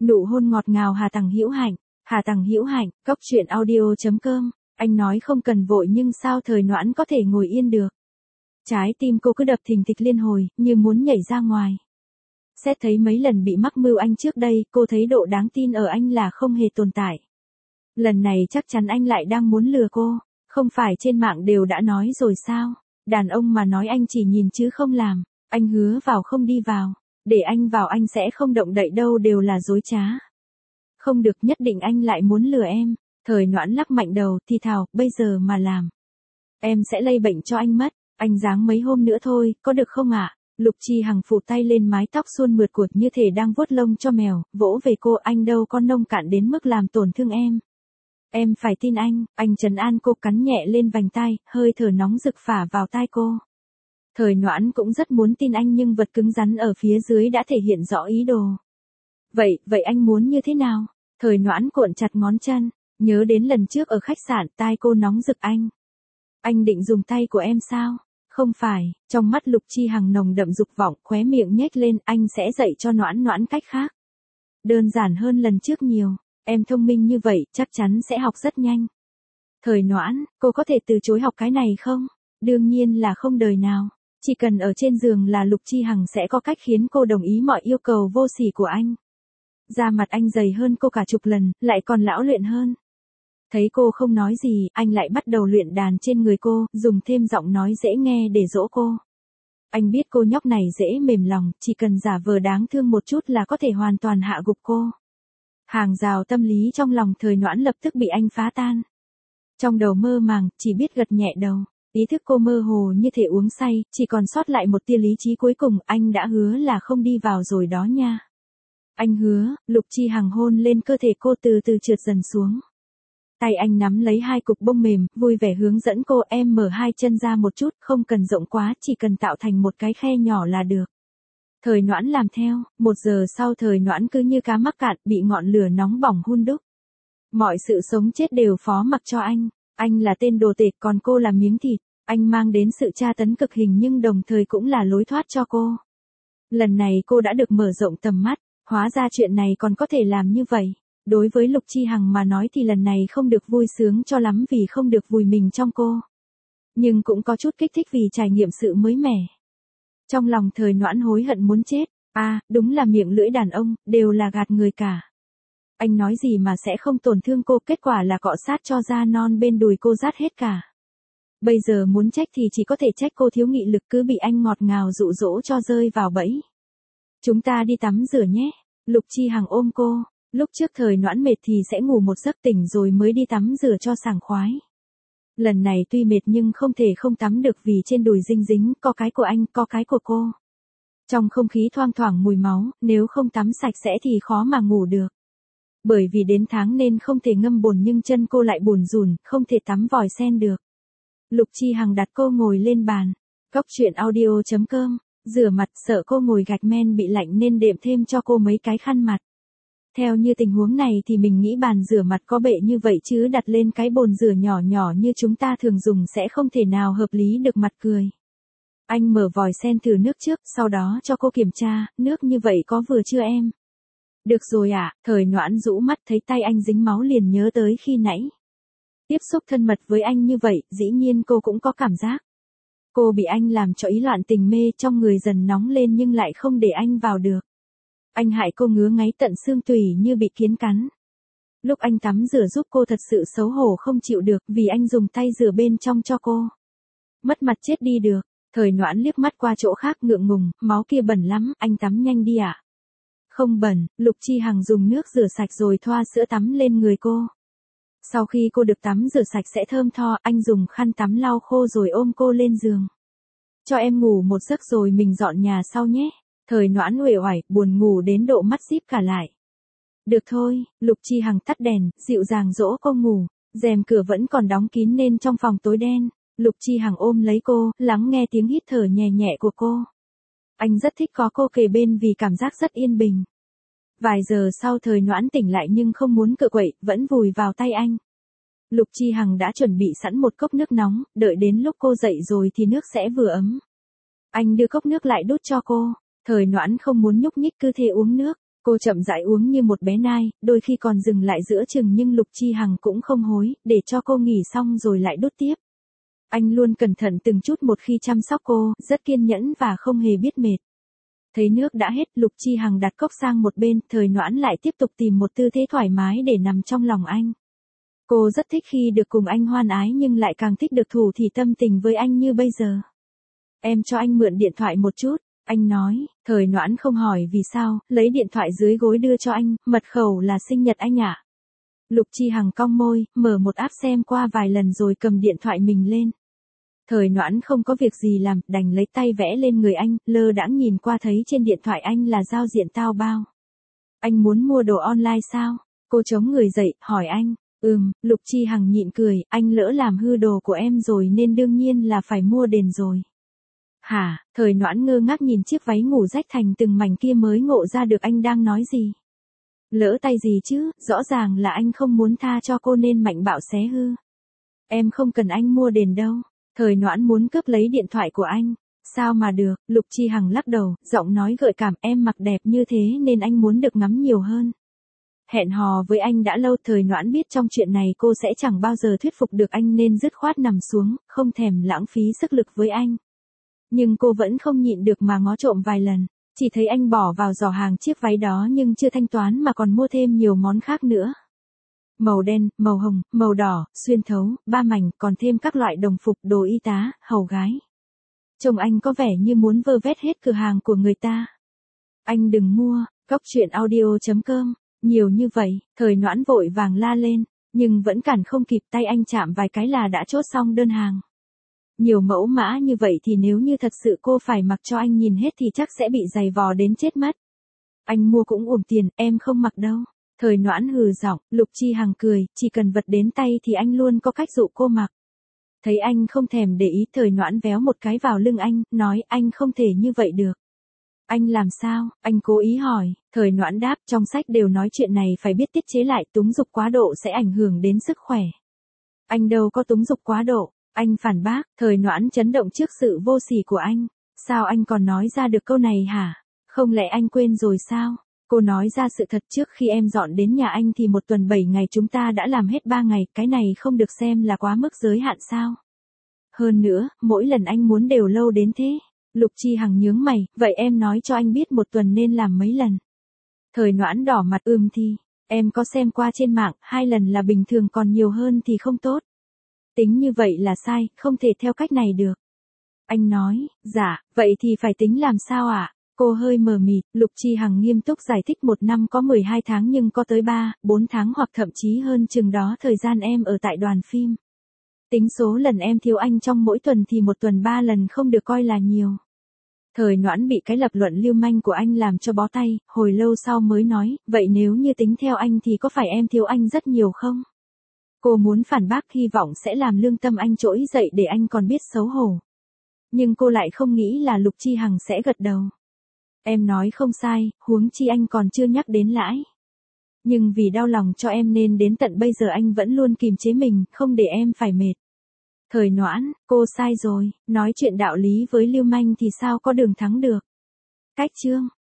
Nụ hôn ngọt ngào Hà Tằng Hữu Hạnh. Hà Tằng Hữu Hạnh, cốc truyện audio.com. Anh nói không cần vội nhưng sao Thời Noãn có thể ngồi yên được. Trái tim cô cứ đập thình thịch liên hồi, như muốn nhảy ra ngoài. Xét thấy mấy lần bị mắc mưu anh trước đây, cô thấy độ đáng tin ở anh là không hề tồn tại. Lần này chắc chắn anh lại đang muốn lừa cô. Không phải trên mạng đều đã nói rồi sao? Đàn ông mà nói anh chỉ nhìn chứ không làm. Anh hứa vào không đi vào. Để anh vào anh sẽ không động đậy đâu đều là dối trá. Không được, nhất định anh lại muốn lừa em. Thời Noãn lắc mạnh đầu, thì thào, bây giờ mà làm. Em sẽ lây bệnh cho anh mất. Anh giáng mấy hôm nữa thôi, có được không ạ? Lục Chi Hằng phủ tay lên mái tóc suôn mượt của như thể đang vuốt lông cho mèo, vỗ về cô, anh đâu có nông cạn đến mức làm tổn thương em. Em phải tin anh trấn an cô, cắn nhẹ lên vành tai, hơi thở nóng rực phả vào tai cô. Thời Noãn cũng rất muốn tin anh nhưng vật cứng rắn ở phía dưới đã thể hiện rõ ý đồ. Vậy anh muốn như thế nào? Thời Noãn cuộn chặt ngón chân, nhớ đến lần trước ở khách sạn, tai cô nóng rực Anh định dùng tay của em sao? Không phải, trong mắt Lục Chi Hằng nồng đậm dục vọng, khóe miệng nhếch lên, anh sẽ dạy cho Noãn cách khác. Đơn giản hơn lần trước nhiều, em thông minh như vậy, chắc chắn sẽ học rất nhanh. Thời Noãn, cô có thể từ chối học cái này không? Đương nhiên là không đời nào. Chỉ cần ở trên giường là Lục Chi Hằng sẽ có cách khiến cô đồng ý mọi yêu cầu vô sỉ của anh. Da mặt anh dày hơn cô cả chục lần, lại còn lão luyện hơn. Thấy cô không nói gì, anh lại bắt đầu luyện đàn trên người cô, dùng thêm giọng nói dễ nghe để dỗ cô. Anh biết cô nhóc này dễ mềm lòng, chỉ cần giả vờ đáng thương một chút là có thể hoàn toàn hạ gục cô. Hàng rào tâm lý trong lòng Thời Noãn lập tức bị anh phá tan. Trong đầu mơ màng, chỉ biết gật nhẹ đầu. Ý thức cô mơ hồ như thể uống say, chỉ còn sót lại một tia lý trí cuối cùng, anh đã hứa là không đi vào rồi đó nha. Anh hứa. Lục Chi Hằng hôn lên cơ thể cô từ từ trượt dần xuống. Tay anh nắm lấy hai cục bông mềm, vui vẻ hướng dẫn cô, em mở hai chân ra một chút, không cần rộng quá, chỉ cần tạo thành một cái khe nhỏ là được. Thời Noãn làm theo, 1 giờ sau Thời Noãn cứ như cá mắc cạn, bị ngọn lửa nóng bỏng hun đúc. Mọi sự sống chết đều phó mặc cho anh là tên đồ tể, còn cô là miếng thịt, anh mang đến sự tra tấn cực hình nhưng đồng thời cũng là lối thoát cho cô. Lần này cô đã được mở rộng tầm mắt, hóa ra chuyện này còn có thể làm như vậy. Đối với Lục Chi Hằng mà nói thì lần này không được vui sướng cho lắm vì không được vùi mình trong cô. Nhưng cũng có chút kích thích vì trải nghiệm sự mới mẻ. Trong lòng Thời Noãn hối hận muốn chết, đúng là miệng lưỡi đàn ông, đều là gạt người cả. Anh nói gì mà sẽ không tổn thương cô, kết quả là cọ sát cho da non bên đùi cô rát hết cả. Bây giờ muốn trách thì chỉ có thể trách cô thiếu nghị lực, cứ bị anh ngọt ngào dụ dỗ cho rơi vào bẫy. Chúng ta đi tắm rửa nhé. Lục Chi Hằng ôm cô. Lúc trước Thời Noãn mệt thì sẽ ngủ một giấc, tỉnh rồi mới đi tắm rửa cho sảng khoái. Lần này tuy mệt nhưng không thể không tắm được vì trên đùi dinh dính, có cái của anh, có cái của cô. Trong không khí thoang thoảng mùi máu, nếu không tắm sạch sẽ thì khó mà ngủ được. Bởi vì đến tháng nên không thể ngâm bồn nhưng chân cô lại bùn rùn, không thể tắm vòi sen được. Lục Chi Hằng đặt cô ngồi lên bàn. Cốc truyện audio.com. Rửa mặt, sợ cô ngồi gạch men bị lạnh nên đệm thêm cho cô mấy cái khăn mặt. Theo như tình huống này thì mình nghĩ bàn rửa mặt có bệ như vậy chứ đặt lên cái bồn rửa nhỏ nhỏ như chúng ta thường dùng sẽ không thể nào hợp lý được, mặt cười. Anh mở vòi sen thử nước trước, sau đó cho cô kiểm tra, nước như vậy có vừa chưa em? Được rồi ạ. Thời Noãn rũ mắt thấy tay anh dính máu liền nhớ tới khi nãy. Tiếp xúc thân mật với anh như vậy, dĩ nhiên cô cũng có cảm giác. Cô bị anh làm cho ý loạn tình mê, trong người dần nóng lên nhưng lại không để anh vào được. Anh hại cô ngứa ngáy tận xương tủy như bị kiến cắn. Lúc anh tắm rửa giúp cô thật sự xấu hổ không chịu được vì anh dùng tay rửa bên trong cho cô. Mất mặt chết đi được. Thời Noãn liếc mắt qua chỗ khác ngượng ngùng, máu kia bẩn lắm, anh tắm nhanh đi ạ. Không bẩn. Lục Chi Hằng dùng nước rửa sạch rồi thoa sữa tắm lên người cô. Sau khi cô được tắm rửa sạch sẽ thơm tho, anh dùng khăn tắm lau khô rồi ôm cô lên giường. Cho em ngủ một giấc rồi mình dọn nhà sau nhé. Thời Noãn uể oải, buồn ngủ đến độ mắt díp cả lại. Được thôi. Lục Chi Hằng tắt đèn, dịu dàng dỗ cô ngủ. Rèm cửa vẫn còn đóng kín nên trong phòng tối đen. Lục Chi Hằng ôm lấy cô, lắng nghe tiếng hít thở nhẹ nhẹ của cô. Anh rất thích có cô kề bên vì cảm giác rất yên bình. Vài giờ sau Thời Noãn tỉnh lại nhưng không muốn cựa quậy, vẫn vùi vào tay anh. Lục Chi Hằng đã chuẩn bị sẵn một cốc nước nóng, đợi đến lúc cô dậy rồi thì nước sẽ vừa ấm. Anh đưa cốc nước lại đút cho cô. Thời Noãn không muốn nhúc nhích, cứ thế uống nước. Cô chậm rãi uống như một bé nai, đôi khi còn dừng lại giữa chừng nhưng Lục Chi Hằng cũng không hối, để cho cô nghỉ xong rồi lại đút tiếp. Anh luôn cẩn thận từng chút một khi chăm sóc cô, rất kiên nhẫn và không hề biết mệt. Thấy nước đã hết, Lục Chi Hằng đặt cốc sang một bên, Thời Noãn lại tiếp tục tìm một tư thế thoải mái để nằm trong lòng anh. Cô rất thích khi được cùng anh hoan ái nhưng lại càng thích được thủ thỉ tâm tình với anh như bây giờ. Em cho anh mượn điện thoại một chút, anh nói. Thời Noãn không hỏi vì sao, lấy điện thoại dưới gối đưa cho anh, mật khẩu là sinh nhật anh ạ. Lục Chi Hằng cong môi, mở một app xem qua vài lần rồi cầm điện thoại mình lên. Thời Noãn không có việc gì làm, đành lấy tay vẽ lên người anh, lơ đãng nhìn qua thấy trên điện thoại anh là giao diện Taobao. Anh muốn mua đồ online sao? Cô chống người dậy, hỏi anh. Lục Chi Hằng nhịn cười, anh lỡ làm hư đồ của em rồi nên đương nhiên là phải mua đền rồi. Hả? Thời Noãn ngơ ngác nhìn chiếc váy ngủ rách thành từng mảnh kia mới ngộ ra được anh đang nói gì. Lỡ tay gì chứ, rõ ràng là anh không muốn tha cho cô nên mạnh bạo xé hư. Em không cần anh mua đền đâu. Thời Noãn muốn cướp lấy điện thoại của anh. Sao mà được, Lục Chi Hằng lắc đầu, giọng nói gợi cảm, em mặc đẹp như thế nên anh muốn được ngắm nhiều hơn. Hẹn hò với anh đã lâu, Thời Noãn biết trong chuyện này cô sẽ chẳng bao giờ thuyết phục được anh nên dứt khoát nằm xuống, không thèm lãng phí sức lực với anh. Nhưng cô vẫn không nhịn được mà ngó trộm vài lần, chỉ thấy anh bỏ vào giỏ hàng chiếc váy đó nhưng chưa thanh toán mà còn mua thêm nhiều món khác nữa. Màu đen, màu hồng, màu đỏ, xuyên thấu, 3 mảnh, còn thêm các loại đồng phục, đồ y tá, hầu gái. Trông anh có vẻ như muốn vơ vét hết cửa hàng của người ta. Anh đừng mua, coctruyện.audio.com, nhiều như vậy, Thời Noãn vội vàng la lên, nhưng vẫn cản không kịp, tay anh chạm vài cái là đã chốt xong đơn hàng. Nhiều mẫu mã như vậy thì nếu như thật sự cô phải mặc cho anh nhìn hết thì chắc sẽ bị giày vò đến chết mất. Anh mua cũng uổng tiền, em không mặc đâu. Thời Noãn hừ giọng, Lục Chi Hằng cười, chỉ cần vật đến tay thì anh luôn có cách dụ cô mặc. Thấy anh không thèm để ý, Thời Noãn véo một cái vào lưng anh, nói anh không thể như vậy được. Anh làm sao? Anh cố ý hỏi. Thời Noãn đáp, trong sách đều nói chuyện này phải biết tiết chế lại, túng dục quá độ sẽ ảnh hưởng đến sức khỏe. Anh đâu có túng dục quá độ. Anh phản bác. Thời Noãn chấn động trước sự vô sỉ của anh. Sao anh còn nói ra được câu này hả? Không lẽ anh quên rồi sao? Cô nói ra sự thật, trước khi em dọn đến nhà anh thì một tuần 7 ngày chúng ta đã làm hết 3 ngày, cái này không được xem là quá mức giới hạn sao? Hơn nữa, mỗi lần anh muốn đều lâu đến thế. Lục Chi Hằng nhướng mày, vậy em nói cho anh biết một tuần nên làm mấy lần? Thời Noãn đỏ mặt, thì, em có xem qua trên mạng, 2 lần là bình thường, còn nhiều hơn thì không tốt. Tính như vậy là sai, không thể theo cách này được. Anh nói, dạ, vậy thì phải tính làm sao ạ? Cô hơi mờ mịt, Lục Chi Hằng nghiêm túc giải thích, 1 năm có 12 tháng nhưng có tới 3, 4 tháng hoặc thậm chí hơn chừng đó thời gian em ở tại đoàn phim. Tính số lần em thiếu anh trong mỗi tuần thì 1 tuần 3 lần không được coi là nhiều. Thời Noãn bị cái lập luận lưu manh của anh làm cho bó tay, hồi lâu sau mới nói, vậy nếu như tính theo anh thì có phải em thiếu anh rất nhiều không? Cô muốn phản bác, hy vọng sẽ làm lương tâm anh trỗi dậy để anh còn biết xấu hổ. Nhưng cô lại không nghĩ là Lục Chi Hằng sẽ gật đầu. Em nói không sai, huống chi anh còn chưa nhắc đến lãi. Nhưng vì đau lòng cho em nên đến tận bây giờ anh vẫn luôn kìm chế mình, không để em phải mệt. Thời Noãn, cô sai rồi, nói chuyện đạo lý với lưu manh thì sao có đường thắng được. Cách chương